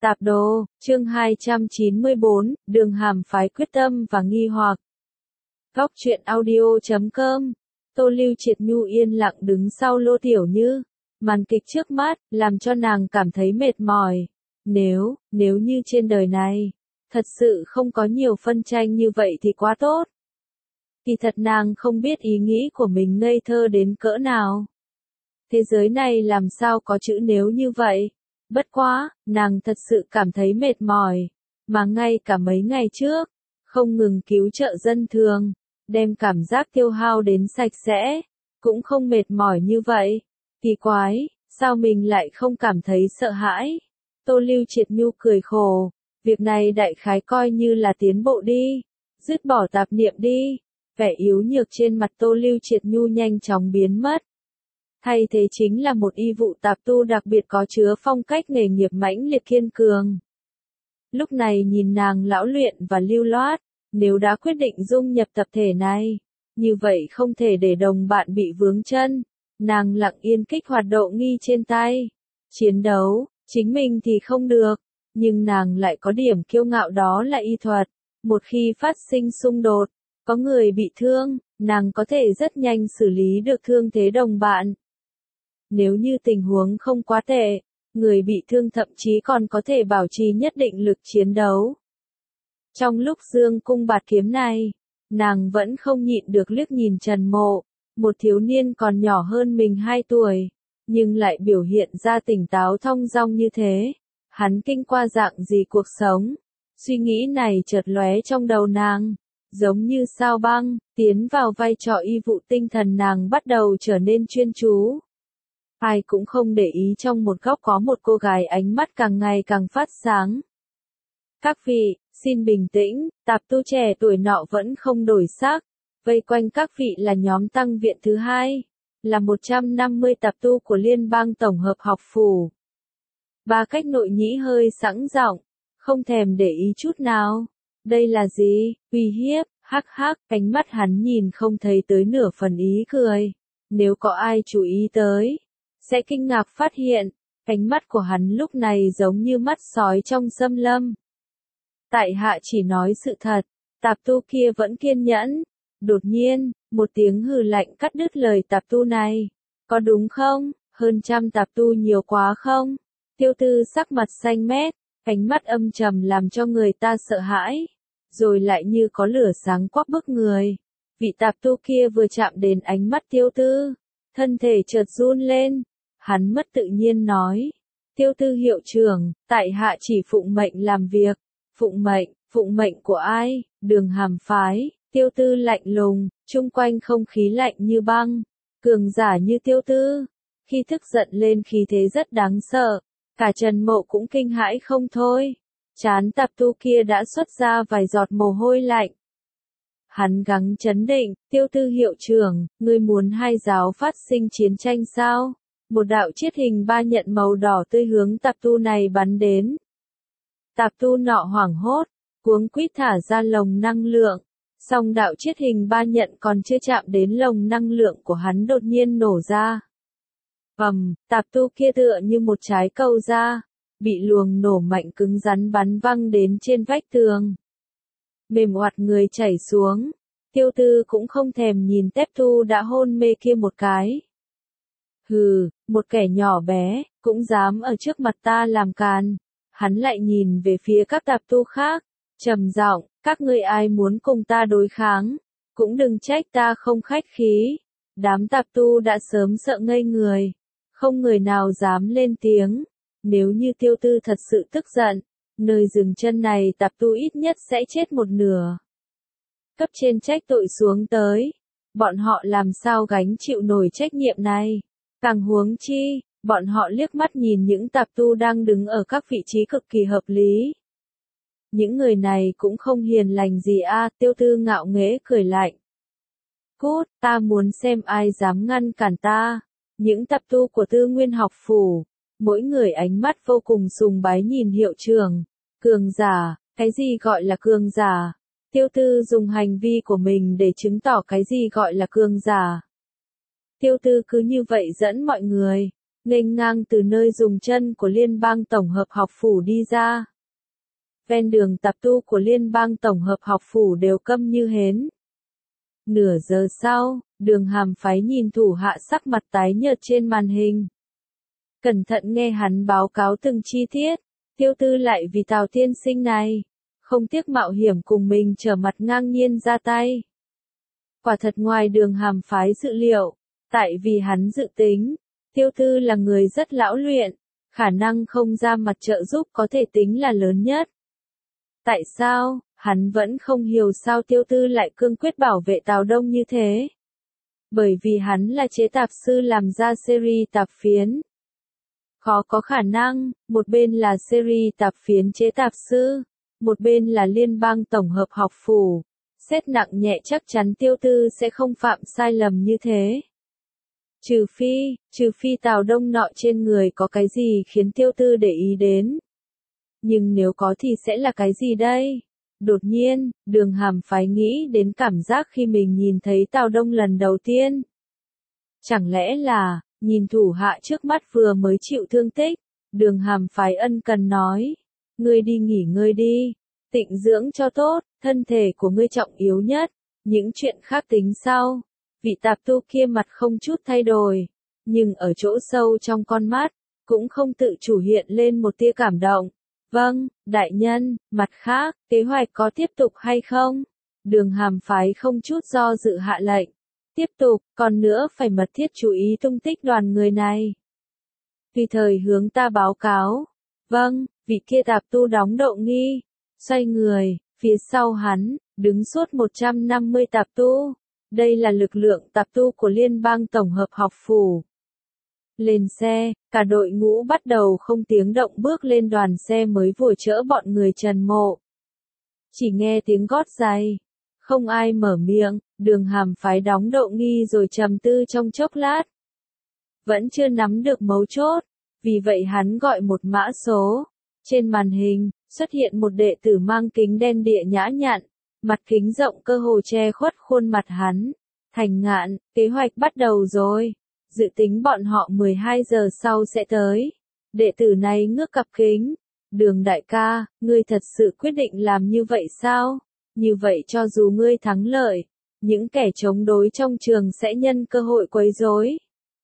Tạp đồ, chương 294, đường hàm phái quyết tâm và nghi hoặc. Góc truyện audio.com. Tô Lưu Triệt Nhu yên lặng đứng sau Lô Tiểu Như. Màn kịch trước mắt, làm cho nàng cảm thấy mệt mỏi. Nếu như trên đời này, thật sự không có nhiều phân tranh như vậy thì quá tốt. Kỳ thật nàng không biết ý nghĩ của mình ngây thơ đến cỡ nào. Thế giới này làm sao có chữ nếu như vậy? Bất quá, nàng thật sự cảm thấy mệt mỏi, mà ngay cả mấy ngày trước, không ngừng cứu trợ dân thường, đem cảm giác tiêu hao đến sạch sẽ, cũng không mệt mỏi như vậy. Kỳ quái, sao mình lại không cảm thấy sợ hãi? Tô Lưu Triệt Nhu cười khổ, việc này đại khái coi như là tiến bộ đi, dứt bỏ tạp niệm đi. Vẻ yếu nhược trên mặt Tô Lưu Triệt Nhu nhanh chóng biến mất. Thay thế chính là một y vụ tạp tu đặc biệt có chứa phong cách nghề nghiệp mãnh liệt kiên cường. Lúc này nhìn nàng lão luyện và lưu loát, nếu đã quyết định dung nhập tập thể này, như vậy không thể để đồng bạn bị vướng chân. Nàng lặng yên kích hoạt độ nghi trên tay. Chiến đấu, chính mình thì không được, nhưng nàng lại có điểm kiêu ngạo đó là y thuật. Một khi phát sinh xung đột, có người bị thương, nàng có thể rất nhanh xử lý được thương thế đồng bạn. Nếu như tình huống không quá tệ, người bị thương thậm chí còn có thể bảo trì nhất định lực chiến đấu. Trong lúc dương cung bạt kiếm này, nàng vẫn không nhịn được liếc nhìn Trần Mộ, một thiếu niên còn nhỏ hơn mình 2 tuổi, nhưng lại biểu hiện ra tỉnh táo thong dong như thế. Hắn kinh qua dạng gì cuộc sống? Suy nghĩ này chợt lóe trong đầu nàng, giống như sao băng, tiến vào vai trò y vụ tinh thần nàng bắt đầu trở nên chuyên chú. Ai cũng không để ý trong một góc có một cô gái ánh mắt càng ngày càng phát sáng. Các vị, xin bình tĩnh, tạp tu trẻ tuổi nọ vẫn không đổi sắc. Vây quanh các vị là nhóm tăng viện thứ 2, là 150 tạp tu của Liên bang Tổng hợp học phủ. Ba cách nội nhĩ hơi sẵn giọng, không thèm để ý chút nào. Đây là gì? Uy hiếp, hắc hắc, ánh mắt hắn nhìn không thấy tới nửa phần ý cười. Nếu có ai chú ý tới, sẽ kinh ngạc phát hiện, ánh mắt của hắn lúc này giống như mắt sói trong xâm lâm. Tại hạ chỉ nói sự thật, tạp tu kia vẫn kiên nhẫn. Đột nhiên, một tiếng hừ lạnh cắt đứt lời tạp tu này. Có đúng không? Hơn trăm tạp tu nhiều quá không? Tiêu Tư sắc mặt xanh mét, ánh mắt âm trầm làm cho người ta sợ hãi, rồi lại như có lửa sáng quắc bức người. Vị tạp tu kia vừa chạm đến ánh mắt Tiêu Tư, thân thể chợt run lên. Hắn mất tự nhiên nói, Tiêu Tư hiệu trưởng, tại hạ chỉ phụng mệnh làm việc. Phụng mệnh của ai? Đường hàm phái. Tiêu Tư lạnh lùng, chung quanh không khí lạnh như băng. Cường giả như Tiêu Tư, khi tức giận lên khí thế rất đáng sợ. Cả Trần Mộ cũng kinh hãi không thôi. Trán tạp tu kia đã xuất ra vài giọt mồ hôi lạnh. Hắn gắng trấn định, Tiêu Tư hiệu trưởng, ngươi muốn hai giáo phát sinh chiến tranh sao? Một đạo chiết hình 3 nhận màu đỏ tươi hướng tạp tu này bắn đến. Tạp tu nọ hoảng hốt, cuống quýt thả ra lồng năng lượng. Song đạo chiết hình 3 nhận còn chưa chạm đến lồng năng lượng của hắn đột nhiên nổ ra. Tạp tu kia tựa như một trái câu ra, bị luồng nổ mạnh cứng rắn bắn văng đến trên vách tường. Mềm oặt người chảy xuống, Tiêu Tư cũng không thèm nhìn Tép Tu đã hôn mê kia một cái. Hừ, một kẻ nhỏ bé, cũng dám ở trước mặt ta làm càn. Hắn lại nhìn về phía các tạp tu khác, trầm giọng, các ngươi ai muốn cùng ta đối kháng, cũng đừng trách ta không khách khí. Đám tạp tu đã sớm sợ ngây người, không người nào dám lên tiếng. Nếu như Tiêu Tư thật sự tức giận, nơi dừng chân này tạp tu ít nhất sẽ chết một nửa. Cấp trên trách tội xuống tới, bọn họ làm sao gánh chịu nổi trách nhiệm này. Càng huống chi, bọn họ liếc mắt nhìn những tạp tu đang đứng ở các vị trí cực kỳ hợp lý. Những người này cũng không hiền lành gì a. Tiêu Tư ngạo nghễ cười lạnh. Cút, ta muốn xem ai dám ngăn cản ta. Những tạp tu của Tư Nguyên học phủ, mỗi người ánh mắt vô cùng sùng bái nhìn hiệu trưởng. Cường giả, cái gì gọi là cường giả? Tiêu Tư dùng hành vi của mình để chứng tỏ cái gì gọi là cường giả. Tiêu Tư cứ như vậy dẫn mọi người, nghênh ngang từ nơi dùng chân của Liên bang Tổng hợp học phủ đi ra. Ven đường tạp tu của Liên bang Tổng hợp học phủ đều câm như hến. Nửa giờ sau, Đường Hàm Phái nhìn thủ hạ sắc mặt tái nhợt trên màn hình. Cẩn thận nghe hắn báo cáo từng chi tiết, Tiêu Tư lại vì Tào tiên sinh này, không tiếc mạo hiểm cùng mình trở mặt ngang nhiên ra tay. Quả thật ngoài Đường Hàm Phái dự liệu, tại vì hắn dự tính, Tiêu Tư là người rất lão luyện, khả năng không ra mặt trợ giúp có thể tính là lớn nhất. Tại sao, hắn vẫn không hiểu sao Tiêu Tư lại cương quyết bảo vệ Tào Đông như thế? Bởi vì hắn là chế tạp sư làm ra series tạp phiến. Khó có khả năng, một bên là series tạp phiến chế tạp sư, một bên là Liên bang Tổng hợp học phủ. Xét nặng nhẹ chắc chắn Tiêu Tư sẽ không phạm sai lầm như thế. Trừ phi Tào Đông nọ trên người có cái gì khiến Tiêu Tư để ý đến. Nhưng nếu có thì sẽ là cái gì đây? Đột nhiên, Đường Hàm Phái nghĩ đến cảm giác khi mình nhìn thấy Tào Đông lần đầu tiên. Chẳng lẽ là, nhìn thủ hạ trước mắt vừa mới chịu thương tích, Đường Hàm Phái ân cần nói, ngươi đi nghỉ ngơi đi, tịnh dưỡng cho tốt, thân thể của ngươi trọng yếu nhất, những chuyện khác tính sau. Vị tạp tu kia mặt không chút thay đổi, nhưng ở chỗ sâu trong con mắt, cũng không tự chủ hiện lên một tia cảm động. Vâng, đại nhân, mặt khác, kế hoạch có tiếp tục hay không? Đường Hàm Phái không chút do dự hạ lệnh. Tiếp tục, còn nữa phải mật thiết chú ý tung tích đoàn người này. Tùy thời hướng ta báo cáo. Vâng, vị kia tạp tu đóng độ nghi. Xoay người, phía sau hắn, đứng suốt 150 tạp tu. Đây là lực lượng tạp tu của Liên bang Tổng hợp học phủ. Lên xe, cả đội ngũ bắt đầu không tiếng động bước lên đoàn xe mới vừa chở bọn người Trần Mộ. Chỉ nghe tiếng gót giày. Không ai mở miệng, Đường Hàm Phái đóng độ nghi rồi trầm tư trong chốc lát. Vẫn chưa nắm được mấu chốt, vì vậy hắn gọi một mã số. Trên màn hình, xuất hiện một đệ tử mang kính đen địa nhã nhặn, mặt kính rộng cơ hồ che khuất khuôn mặt hắn. Thành Ngạn, kế hoạch bắt đầu rồi. Dự tính bọn họ 12 giờ sau sẽ tới. Đệ tử này ngước cặp kính. Đường đại ca, ngươi thật sự quyết định làm như vậy sao? Như vậy cho dù ngươi thắng lợi, những kẻ chống đối trong trường sẽ nhân cơ hội quấy rối.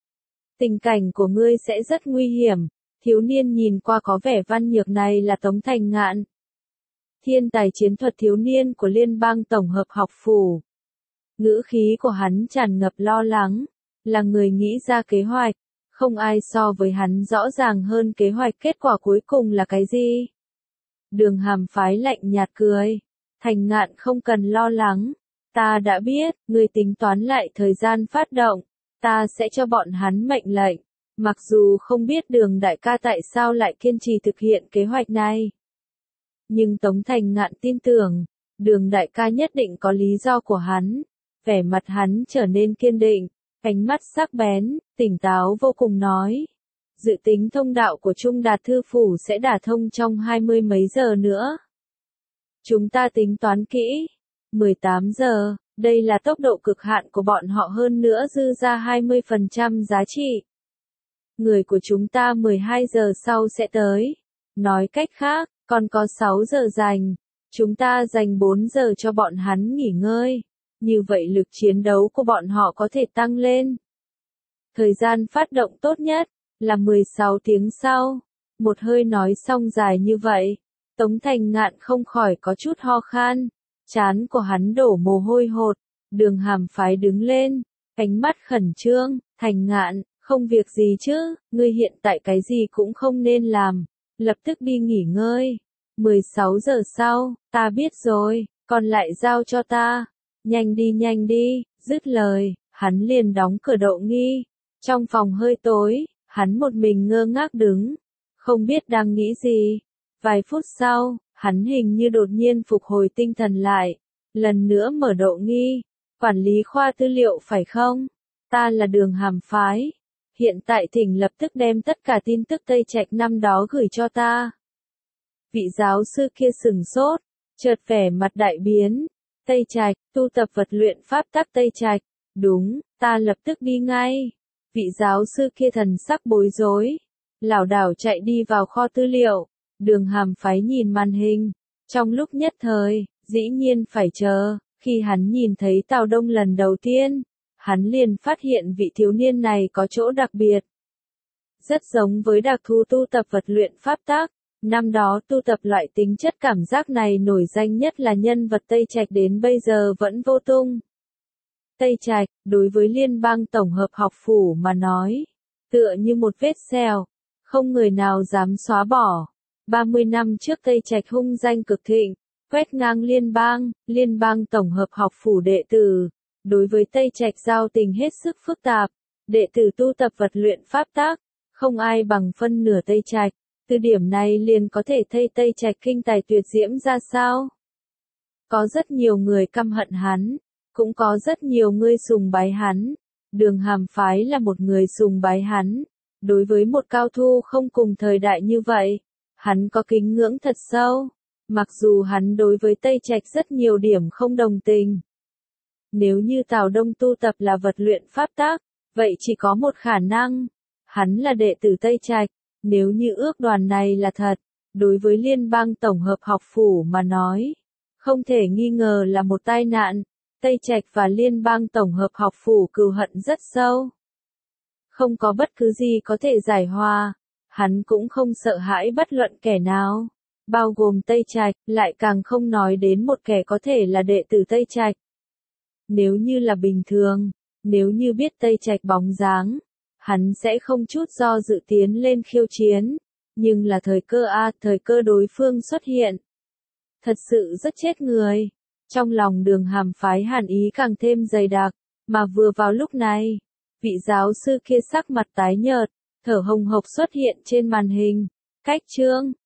Tình cảnh của ngươi sẽ rất nguy hiểm. Thiếu niên nhìn qua có vẻ văn nhược này là Tống Thành Ngạn. Thiên tài chiến thuật thiếu niên của Liên bang Tổng hợp học phủ. Ngữ khí của hắn tràn ngập lo lắng, là người nghĩ ra kế hoạch, không ai so với hắn rõ ràng hơn kế hoạch kết quả cuối cùng là cái gì. Đường Hàm Phái lạnh nhạt cười, Thành Ngạn không cần lo lắng, ta đã biết, ngươi tính toán lại thời gian phát động, ta sẽ cho bọn hắn mệnh lệnh, mặc dù không biết Đường đại ca tại sao lại kiên trì thực hiện kế hoạch này. Nhưng Tống Thành Ngạn tin tưởng, Đường đại ca nhất định có lý do của hắn, vẻ mặt hắn trở nên kiên định. Ánh mắt sắc bén, tỉnh táo vô cùng nói. Dự tính thông đạo của Trung Đạt Thư Phủ sẽ đả thông trong 20 mấy giờ nữa. Chúng ta tính toán kỹ. 18 giờ, đây là tốc độ cực hạn của bọn họ hơn nữa dư ra 20% giá trị. Người của chúng ta 12 giờ sau sẽ tới. Nói cách khác, còn có 6 giờ dành. Chúng ta dành 4 giờ cho bọn hắn nghỉ ngơi. Như vậy lực chiến đấu của bọn họ có thể tăng lên. Thời gian phát động tốt nhất là 16 tiếng sau. Một hơi nói xong dài như vậy, Tống Thành Ngạn không khỏi có chút ho khan. Trán của hắn đổ mồ hôi hột. Đường Hàm Phái đứng lên, ánh mắt khẩn trương. Thành Ngạn, không việc gì chứ, ngươi hiện tại cái gì cũng không nên làm. Lập tức đi nghỉ ngơi. 16 giờ sau, ta biết rồi, còn lại giao cho ta. Nhanh đi, dứt lời, hắn liền đóng cửa độ nghi. Trong phòng hơi tối, hắn một mình ngơ ngác đứng, không biết đang nghĩ gì. Vài phút sau, hắn hình như đột nhiên phục hồi tinh thần lại, lần nữa mở độ nghi. Quản lý khoa tư liệu phải không? Ta là Đường Hàm Phái. Hiện tại thỉnh lập tức đem tất cả tin tức Tây Trạch năm đó gửi cho ta. Vị giáo sư kia sừng sốt, chợt vẻ mặt đại biến. Tây Trạch, tu tập vật luyện pháp tắc Tây Trạch. Đúng, ta lập tức đi ngay. Vị giáo sư kia thần sắc bối rối, lảo đảo chạy đi vào kho tư liệu. Đường Hàm Phái nhìn màn hình, trong lúc nhất thời, dĩ nhiên phải chờ. Khi hắn nhìn thấy Tào Đông lần đầu tiên, hắn liền phát hiện vị thiếu niên này có chỗ đặc biệt. Rất giống với đặc thù tu tập vật luyện pháp tác. Năm đó tu tập loại tính chất cảm giác này nổi danh nhất là nhân vật Tây Trạch đến bây giờ vẫn vô tung. Tây Trạch, đối với Liên bang tổng hợp học phủ mà nói, tựa như một vết sẹo, không người nào dám xóa bỏ. 30 năm trước Tây Trạch hung danh cực thịnh, quét ngang Liên bang tổng hợp học phủ đệ tử, đối với Tây Trạch giao tình hết sức phức tạp, đệ tử tu tập vật luyện pháp tác, không ai bằng phân nửa Tây Trạch. Từ điểm này liền có thể thấy Tây Trạch kinh tài tuyệt diễm ra sao. Có rất nhiều người căm hận hắn, cũng có rất nhiều người sùng bái hắn. Đường Hàm Phái là một người sùng bái hắn. Đối với một cao thủ không cùng thời đại như vậy, hắn có kính ngưỡng thật sâu. Mặc dù hắn đối với Tây Trạch rất nhiều điểm không đồng tình. Nếu như Tào Đông tu tập là vật luyện pháp tác, vậy chỉ có một khả năng. Hắn là đệ tử Tây Trạch. Nếu như ước đoàn này là thật, đối với Liên bang tổng hợp học phủ mà nói, không thể nghi ngờ là một tai nạn. Tây Trạch và Liên bang tổng hợp học phủ cừu hận rất sâu. Không có bất cứ gì có thể giải hòa, hắn cũng không sợ hãi bất luận kẻ nào, bao gồm Tây Trạch, lại càng không nói đến một kẻ có thể là đệ tử Tây Trạch. Nếu như là bình thường, nếu như biết Tây Trạch bóng dáng, hắn sẽ không chút do dự tiến lên khiêu chiến, nhưng là thời cơ đối phương xuất hiện. Thật sự rất chết người. Trong lòng Đường Hàm Phái hàn ý càng thêm dày đặc, mà vừa vào lúc này, vị giáo sư kia sắc mặt tái nhợt, thở hồng hộc xuất hiện trên màn hình. Cách chương